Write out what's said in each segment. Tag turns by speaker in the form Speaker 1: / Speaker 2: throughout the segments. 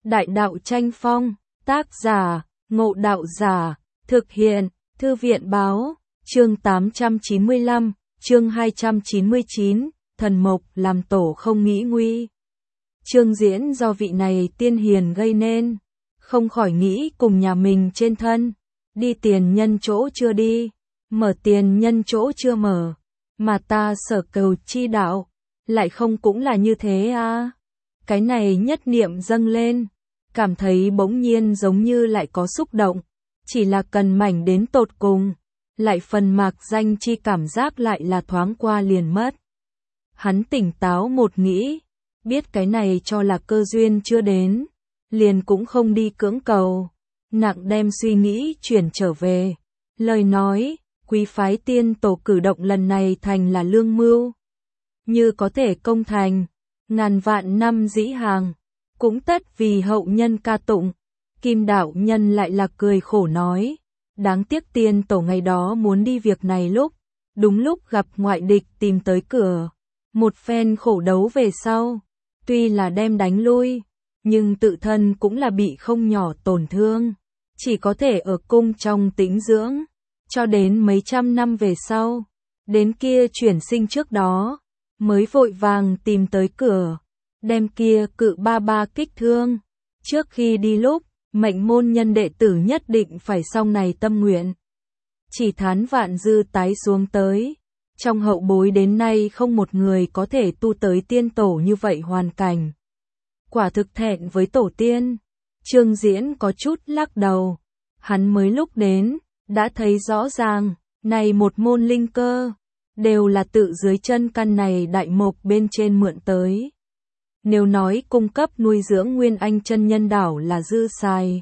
Speaker 1: Đại đạo tranh phong, tác giả, Ngộ Đạo Giả, thực hiện, Thư viện báo, chương 895, chương 299, thần mộc làm tổ không nghĩ nguy. Chương diễn do vị này tiên hiền gây nên, không khỏi nghĩ cùng nhà mình trên thân, đi tiền nhân chỗ chưa đi, mở tiền nhân chỗ chưa mở, mà ta sở cầu chi đạo, lại không cũng là như thế à. Cái này nhất niệm dâng lên, cảm thấy bỗng nhiên giống như lại có xúc động, chỉ là cần mảnh đến tột cùng, lại phần mạc danh chi cảm giác lại là thoáng qua liền mất. Hắn tỉnh táo một nghĩ, biết cái này cho là cơ duyên chưa đến, liền cũng không đi cưỡng cầu, nặng đem suy nghĩ chuyển trở về, lời nói, quý phái tiên tổ cử động lần này thành là lương mưu, như có thể công thành, ngàn vạn năm dĩ hàng, cũng tất vì hậu nhân ca tụng. Kim đạo nhân lại là cười khổ nói, đáng tiếc tiên tổ ngày đó muốn đi việc này đúng lúc gặp ngoại địch tìm tới cửa, một phen khổ đấu về sau, tuy là đem đánh lui, nhưng tự thân cũng là bị không nhỏ tổn thương, chỉ có thể ở cung trong tĩnh dưỡng, cho đến mấy trăm năm về sau, đến kia chuyển sinh trước đó, mới vội vàng tìm tới cửa, đem kia cự ba ba kích thương, trước khi đi lúc, mệnh môn nhân đệ tử nhất định phải xong này tâm nguyện. Chỉ thán vạn dư tái xuống tới, trong hậu bối đến nay không một người có thể tu tới tiên tổ như vậy hoàn cảnh. Quả thực thẹn với tổ tiên, Trương Diễn có chút lắc đầu, hắn mới lúc đến, đã thấy rõ ràng, này một môn linh cơ, đều là tự dưới chân căn này đại mộc bên trên mượn tới. Nếu nói cung cấp nuôi dưỡng Nguyên Anh chân nhân đảo là dư xài,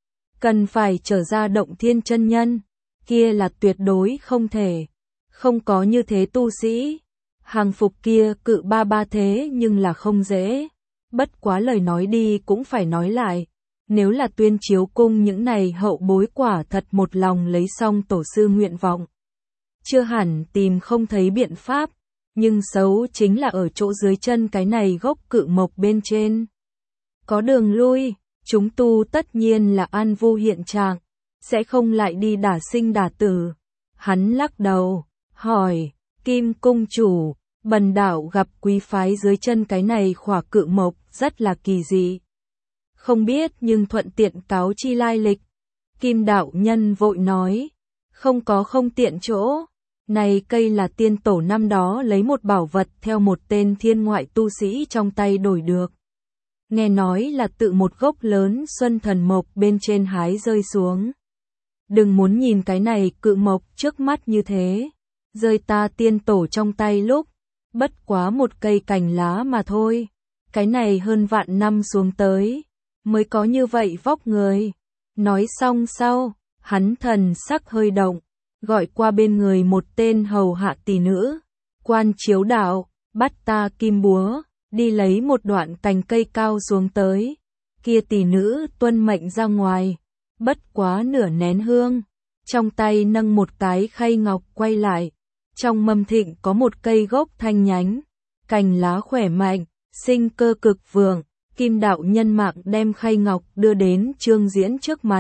Speaker 1: cần phải trở ra động thiên chân nhân, kia là tuyệt đối không thể, không có như thế tu sĩ, hàng phục kia cự ba ba thế nhưng là không dễ, bất quá lời nói đi cũng phải nói lại, nếu là Tuyên Chiếu cung những này hậu bối quả thật một lòng lấy xong tổ sư nguyện vọng, chưa hẳn tìm không thấy biện pháp. Nhưng xấu chính là ở chỗ dưới chân cái này gốc cự mộc bên trên. Có đường lui, chúng tu tất nhiên là an vu hiện trạng, sẽ không lại đi đả sinh đả tử. Hắn lắc đầu, hỏi, Kim cung chủ, bần đạo gặp quý phái dưới chân cái này khỏa cự mộc rất là kỳ dị. Không biết nhưng thuận tiện cáo chi lai lịch. Kim đạo nhân vội nói, không có không tiện chỗ. Này cây là tiên tổ năm đó lấy một bảo vật theo một tên thiên ngoại tu sĩ trong tay đổi được. Nghe nói là tự một gốc lớn xuân thần mộc bên trên hái rơi xuống. Đừng muốn nhìn cái này cự mộc trước mắt như thế, rơi ta tiên tổ trong tay lúc, bất quá một cây cành lá mà thôi. Cái này hơn vạn năm xuống tới, mới có như vậy vóc người. Nói xong sau, hắn thần sắc hơi động. Gọi qua bên người một tên hầu hạ tỷ nữ, quan chiếu đạo, bắt ta kim búa, đi lấy một đoạn cành cây cao xuống tới, kia tỷ nữ tuân mệnh ra ngoài, bất quá nửa nén hương, trong tay nâng một cái khay ngọc quay lại, trong mâm thịnh có một cây gốc thanh nhánh, cành lá khỏe mạnh, sinh cơ cực vượng, Kim đạo nhân mạng đem khay ngọc đưa đến Trương Diễn trước mặt,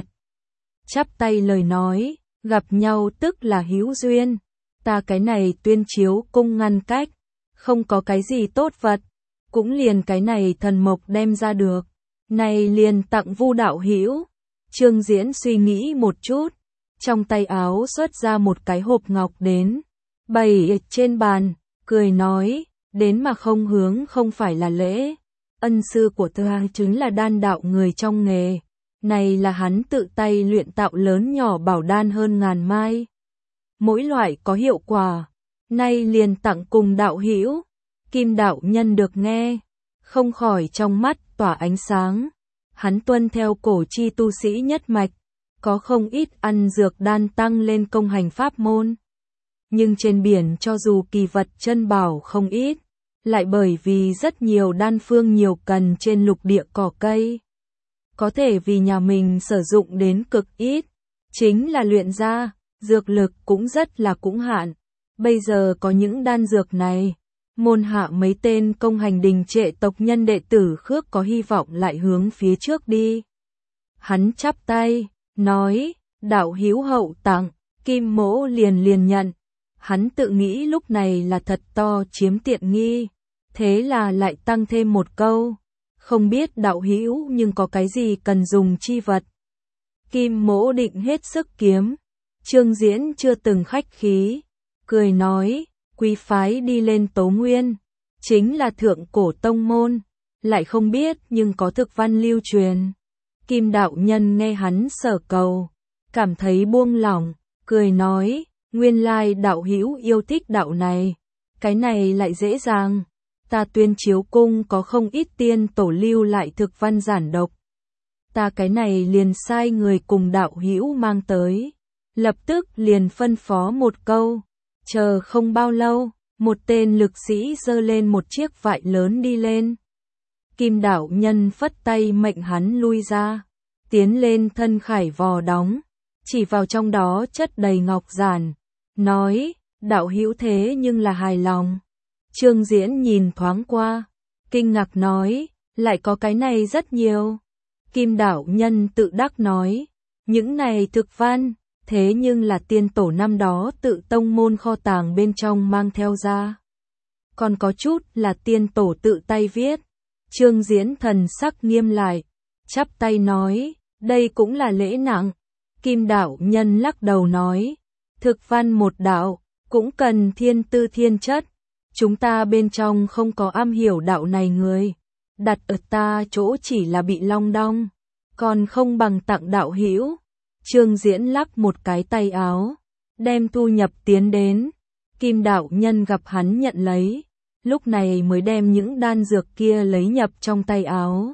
Speaker 1: chắp tay lời nói. Gặp nhau tức là hữu duyên, ta cái này Tuyên Chiếu cung ngăn cách, không có cái gì tốt vật, cũng liền cái này thần mộc đem ra được, này liền tặng Vu đạo hữu. Trương Diễn suy nghĩ một chút, trong tay áo xuất ra một cái hộp ngọc đến, bày trên bàn, cười nói, đến mà không hướng không phải là lễ, ân sư của ta chính là đan đạo người trong nghề. Này là hắn tự tay luyện tạo lớn nhỏ bảo đan hơn ngàn mai. Mỗi loại có hiệu quả. Nay liền tặng cùng đạo hữu. Kim đạo nhân được nghe, không khỏi trong mắt tỏa ánh sáng. Hắn tuân theo cổ chi tu sĩ nhất mạch, có không ít ăn dược đan tăng lên công hành pháp môn. Nhưng trên biển cho dù kỳ vật chân bảo không ít, lại bởi vì rất nhiều đan phương nhiều cần trên lục địa cỏ cây. Có thể vì nhà mình sử dụng đến cực ít, chính là luyện ra, dược lực cũng rất là cũng hạn. Bây giờ có những đan dược này, Môn hạ mấy tên công hành đình trệ tộc nhân đệ tử Khước có hy vọng lại hướng phía trước đi. Hắn chắp tay, nói, đạo hữu hậu tặng, Kim Mỗ liền nhận. Hắn tự nghĩ lúc này là thật to chiếm tiện nghi, thế là lại tăng thêm một câu, không biết đạo hữu nhưng có cái gì cần dùng chi vật. Kim Mỗ định hết sức kiếm. Trương Diễn chưa từng khách khí, cười nói, quý phái đi lên Tố Nguyên, chính là thượng cổ tông môn, lại không biết nhưng có thực văn lưu truyền. Kim đạo nhân nghe hắn sở cầu, cảm thấy buông lỏng, cười nói, nguyên lai đạo hữu yêu thích đạo này, cái này lại dễ dàng. Ta Tuyên Chiếu cung có không ít tiên tổ lưu lại thực văn giản độc. Ta cái này liền sai người cùng đạo hữu mang tới. Lập tức liền phân phó một câu, chờ không bao lâu, một tên lực sĩ giơ lên một chiếc vại lớn đi lên. Kim đạo nhân phất tay mệnh hắn lui ra, tiến lên thân khải vò đóng, chỉ vào trong đó chất đầy ngọc giản, nói, đạo hữu thế nhưng là hài lòng. Trương Diễn nhìn thoáng qua, kinh ngạc nói, lại có cái này rất nhiều. Kim đạo nhân tự đắc nói, những này thực văn, thế nhưng là tiên tổ năm đó tự tông môn kho tàng bên trong mang theo ra. Còn có chút là tiên tổ tự tay viết. Trương Diễn thần sắc nghiêm lại, chắp tay nói, đây cũng là lễ nặng. Kim đạo nhân lắc đầu nói, thực văn một đạo, cũng cần thiên tư thiên chất. Chúng ta bên trong không có am hiểu đạo này người, đặt ở ta chỗ chỉ là bị long đong, còn không bằng tặng đạo hữu. Trương Diễn lắc một cái tay áo, đem thu nhập tiến đến. Kim đạo nhân gặp hắn nhận lấy, lúc này mới đem những đan dược kia lấy nhập trong tay áo.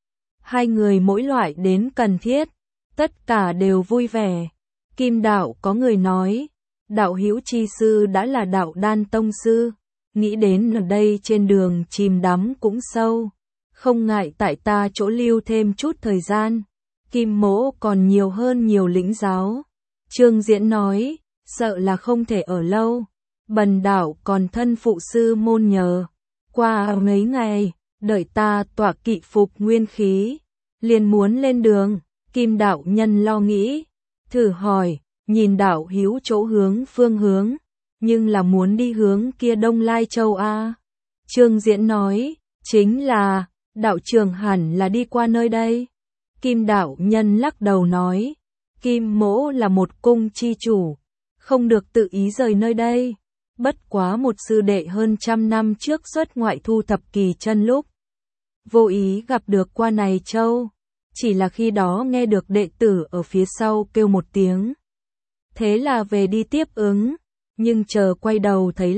Speaker 1: Hai người mỗi loại đến cần thiết, tất cả đều vui vẻ. Kim đạo có người nói, đạo hữu chi sư đã là đạo đan tông sư, nghĩ đến ở đây trên đường chìm đắm cũng sâu, không ngại tại ta chỗ lưu thêm chút thời gian. Kim Mỗ còn nhiều hơn nhiều lĩnh giáo. Trương Diễn nói, sợ là không thể ở lâu. Bần đạo còn thân phụ sư môn nhờ. Qua mấy ngày, đợi ta tỏa kỵ phục nguyên khí, liền muốn lên đường. Kim đạo nhân lo nghĩ, thử hỏi, nhìn đạo hữu chỗ hướng phương hướng, nhưng là muốn đi hướng kia Đông Lai Châu a. Trương Diễn nói, chính là, đạo trường hẳn là đi qua nơi đây. Kim đạo nhân lắc đầu nói, Kim Mỗ là một cung chi chủ, không được tự ý rời nơi đây. Bất quá một sư đệ hơn 100 năm trước xuất ngoại thu thập kỳ chân lúc, vô ý gặp được qua này châu, chỉ là khi đó nghe được đệ tử ở phía sau kêu một tiếng. Thế là về đi tiếp ứng, nhưng chờ quay đầu thấy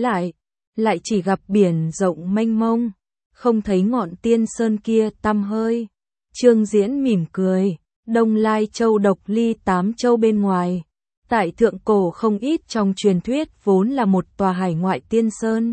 Speaker 1: lại chỉ gặp biển rộng mênh mông, không thấy ngọn tiên sơn kia tăm hơi. Trương Diễn mỉm cười, Đông Lai Châu độc ly 8 châu bên ngoài. Tại thượng cổ không ít trong truyền thuyết vốn là một tòa hải ngoại tiên sơn.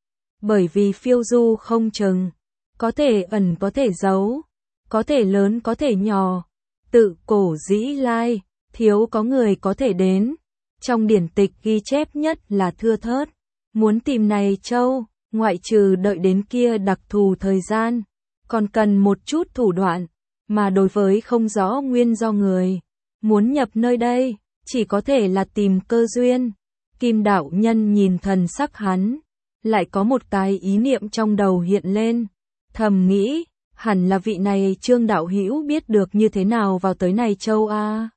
Speaker 1: Bởi vì phiêu du không chừng, có thể ẩn có thể giấu, có thể lớn có thể nhỏ. Tự cổ dĩ lai, thiếu có người có thể đến. Trong điển tịch ghi chép nhất là thưa thớt. Muốn tìm này châu, ngoại trừ đợi đến kia đặc thù thời gian, còn cần một chút thủ đoạn. Mà đối với không rõ nguyên do người muốn nhập nơi đây, chỉ có thể là tìm cơ duyên. Kim đạo nhân nhìn thần sắc hắn, lại có một cái ý niệm trong đầu hiện lên, thầm nghĩ, hẳn là vị này Trương đạo hữu biết được như thế nào vào tới này châu a.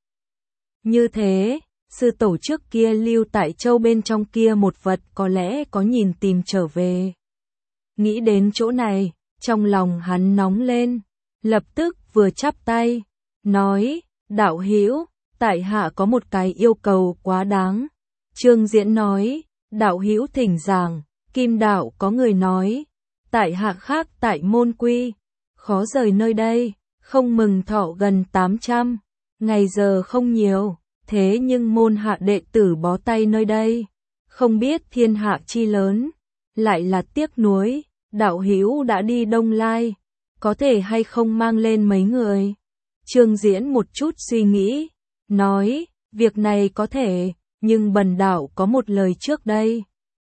Speaker 1: Như thế, sư tổ trước kia lưu tại châu bên trong kia một vật có lẽ có nhìn tìm trở về. Nghĩ đến chỗ này, trong lòng hắn nóng lên, lập tức vừa chắp tay, nói, đạo hữu, tại hạ có một cái yêu cầu quá đáng. Trương Diễn nói, đạo hữu thỉnh giảng. Kim đạo có người nói, tại hạ khác tại môn quy, khó rời nơi đây, không mừng thọ gần 800, ngày giờ không nhiều, thế nhưng môn hạ đệ tử bó tay nơi đây, không biết thiên hạ chi lớn, lại là tiếc nuối, đạo hữu đã đi Đông Lai, có thể hay không mang lên mấy người. Trương Diễn một chút suy nghĩ, nói, việc này có thể, nhưng bần đạo có một lời trước đây,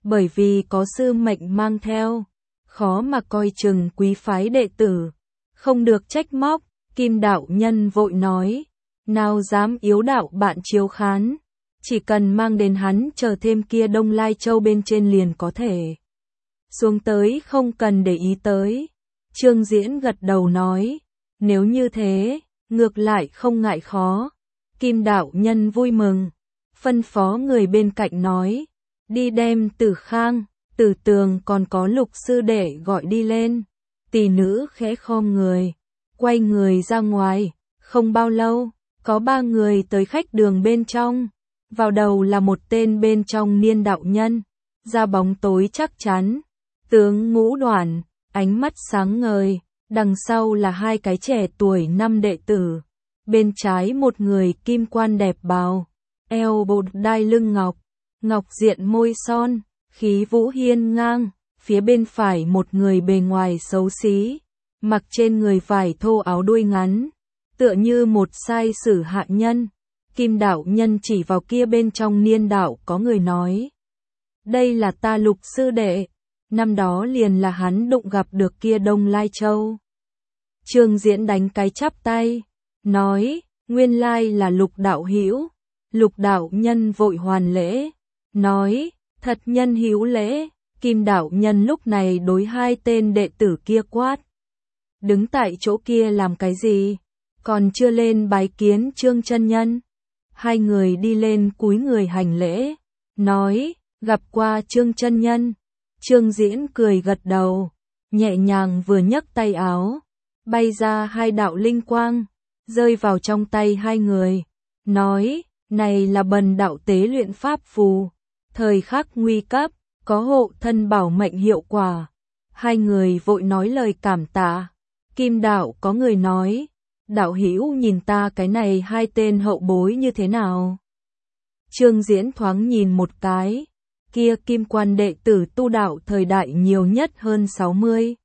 Speaker 1: bởi vì có sư mệnh mang theo, khó mà coi chừng quý phái đệ tử, không được trách móc. Kim đạo nhân vội nói, nào dám yếu đạo bạn chiếu khán, chỉ cần mang đến hắn chờ thêm kia Đông Lai Châu bên trên liền có thể. Xuống tới không cần để ý tới. Trương Diễn gật đầu nói, nếu như thế, ngược lại không ngại khó. Kim đạo nhân vui mừng, phân phó người bên cạnh nói, đi đem Tử Khang, Tử Tường còn có Lục sư đệ gọi đi lên. Tỷ nữ khẽ khom người, quay người ra ngoài, không bao lâu, có 3 người tới khách đường bên trong. Vào đầu là một tên bên trong niên đạo nhân, da bóng tối chắc chắn, tướng ngũ đoản, ánh mắt sáng ngời, đằng sau là 2 cái trẻ tuổi 5 đệ tử, bên trái một người kim quan đẹp bào, eo bột đai lưng ngọc, ngọc diện môi son, khí vũ hiên ngang, phía bên phải một người bề ngoài xấu xí, mặc trên người vải thô áo đuôi ngắn, tựa như một sai sử hạ nhân. Kim đạo nhân chỉ vào kia bên trong niên đạo có người nói, đây là ta Lục sư đệ, năm đó liền là hắn đụng gặp được kia Đông Lai Châu. Trương Diễn đánh cái chắp tay, nói, nguyên lai là Lục đạo hữu. Lục đạo nhân vội hoàn lễ, nói, thật nhân hữu lễ. Kim đạo nhân lúc này đối 2 tên đệ tử kia quát, đứng tại chỗ kia làm cái gì, còn chưa lên bái kiến Trương chân nhân. 2 người đi lên cúi người hành lễ, nói, gặp qua Trương chân nhân. Trương Diễn cười gật đầu, nhẹ nhàng vừa nhấc tay áo, bay ra 2 đạo linh quang, rơi vào trong tay 2 người, nói, này là bần đạo tế luyện pháp phù, thời khắc nguy cấp, có hộ thân bảo mệnh hiệu quả. 2 người vội nói lời cảm tạ. Kim đạo có người nói, đạo hữu nhìn ta cái này 2 tên hậu bối như thế nào? Trương Diễn thoáng nhìn một cái, kia kim quan đệ tử tu đạo thời đại nhiều nhất hơn 60.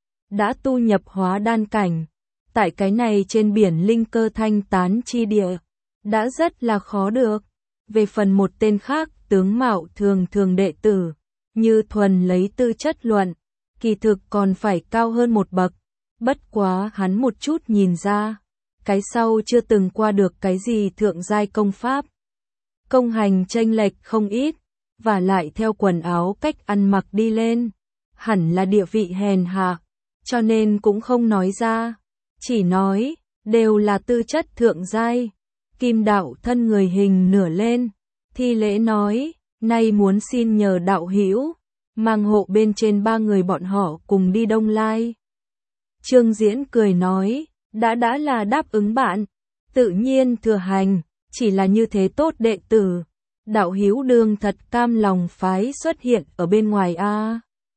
Speaker 1: Đã tu nhập hóa đan cảnh, tại cái này trên biển linh cơ thanh tán chi địa, đã rất là khó được. Về phần một tên khác tướng mạo thường thường đệ tử, như thuần lấy tư chất luận, kỳ thực còn phải cao hơn một bậc, bất quá hắn một chút nhìn ra, cái sau chưa từng qua được cái gì thượng giai công pháp. Công hành chênh lệch không ít, và lại theo quần áo cách ăn mặc đi lên, hẳn là địa vị hèn hạ, cho nên cũng không nói ra, chỉ nói, đều là tư chất thượng giai. Kim đạo thân người hình nửa lên, thi lễ nói, nay muốn xin nhờ đạo hữu mang hộ bên trên 3 người bọn họ cùng đi Đông Lai. Trương Diễn cười nói, đã là đáp ứng bạn, tự nhiên thừa hành, chỉ là như thế tốt đệ tử, đạo hữu đương thật cam lòng phái xuất hiện ở bên ngoài a.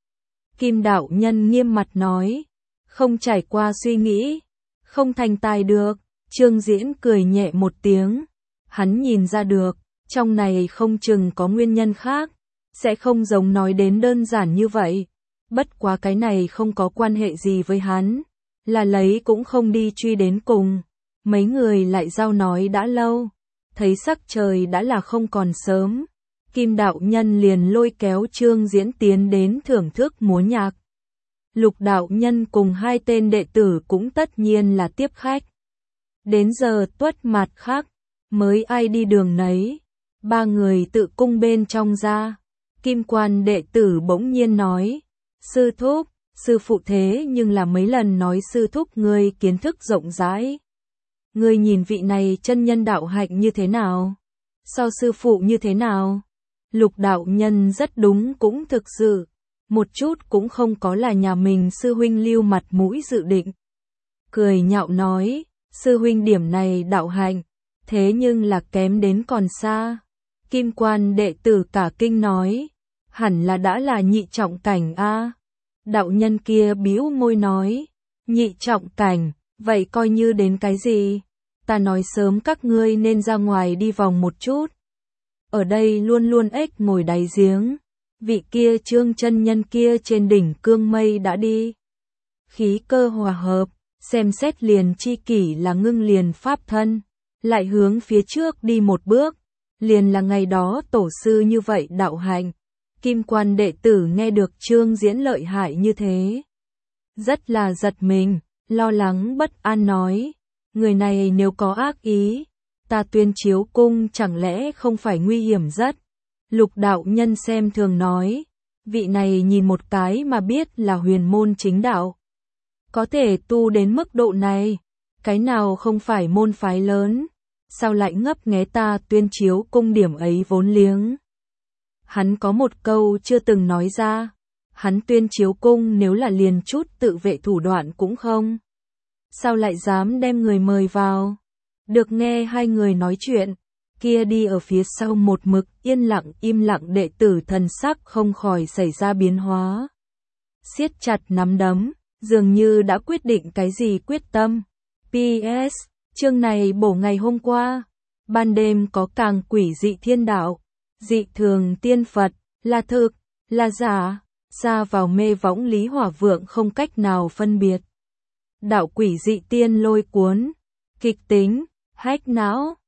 Speaker 1: Kim đạo nhân nghiêm mặt nói, không trải qua suy nghĩ, không thành tài được. Trương Diễn cười nhẹ một tiếng, hắn nhìn ra được, trong này không chừng có nguyên nhân khác, sẽ không giống nói đến đơn giản như vậy. Bất quá cái này không có quan hệ gì với hắn, là lấy cũng không đi truy đến cùng. Mấy người lại giao nói đã lâu, thấy sắc trời đã là không còn sớm, Kim đạo nhân liền lôi kéo Trương Diễn tiến đến thưởng thức múa nhạc. Lục đạo nhân cùng 2 tên đệ tử cũng tất nhiên là tiếp khách. Đến giờ tuất mạt khác, mới ai đi đường nấy, 3 người tự cung bên trong ra. Kim quan đệ tử bỗng nhiên nói, sư thúc, sư phụ thế nhưng là mấy lần nói sư thúc ngươi kiến thức rộng rãi. Ngươi nhìn vị này chân nhân đạo hạnh như thế nào? So sư phụ như thế nào? Lục đạo nhân rất đúng cũng thực sự, một chút cũng không có là nhà mình sư huynh lưu mặt mũi dự định. Cười nhạo nói, sư huynh điểm này đạo hạnh, thế nhưng là kém đến còn xa. Kim quan đệ tử cả kinh nói, hẳn là đã là nhị trọng cảnh a. Đạo nhân kia bĩu môi nói, nhị trọng cảnh, vậy coi như đến cái gì? Ta nói sớm các ngươi nên ra ngoài đi vòng một chút. Ở đây luôn luôn ếch ngồi đáy giếng, vị kia Trương chân nhân kia trên đỉnh cương mây đã đi. Khí cơ hòa hợp, xem xét liền chi kỷ là ngưng liền pháp thân, lại hướng phía trước đi một bước, liền là ngày đó tổ sư như vậy đạo hạnh. Kim quan đệ tử nghe được Trương Diễn lợi hại như thế, rất là giật mình, lo lắng bất an nói, người này nếu có ác ý, ta Tuyên Chiếu cung chẳng lẽ không phải nguy hiểm rất. Lục đạo nhân xem thường nói, vị này nhìn một cái mà biết là huyền môn chính đạo. Có thể tu đến mức độ này, cái nào không phải môn phái lớn, sao lại ngấp nghé ta Tuyên Chiếu cung điểm ấy vốn liếng. Hắn có một câu chưa từng nói ra, hắn Tuyên Chiếu cung nếu là liền chút tự vệ thủ đoạn cũng không. Sao lại dám đem người mời vào? Được nghe hai người nói chuyện, kia đi ở phía sau một mực yên lặng im lặng đệ tử thần sắc không khỏi xảy ra biến hóa. Siết chặt nắm đấm, dường như đã quyết định cái gì quyết tâm. PS, chương này bổ ngày hôm qua, ban đêm có càng quỷ dị thiên đạo, dị thường tiên Phật, là thực, là giả, ra vào mê võng Lý Hỏa Vượng không cách nào phân biệt. Đạo quỷ dị tiên lôi cuốn, kịch tính, hách não.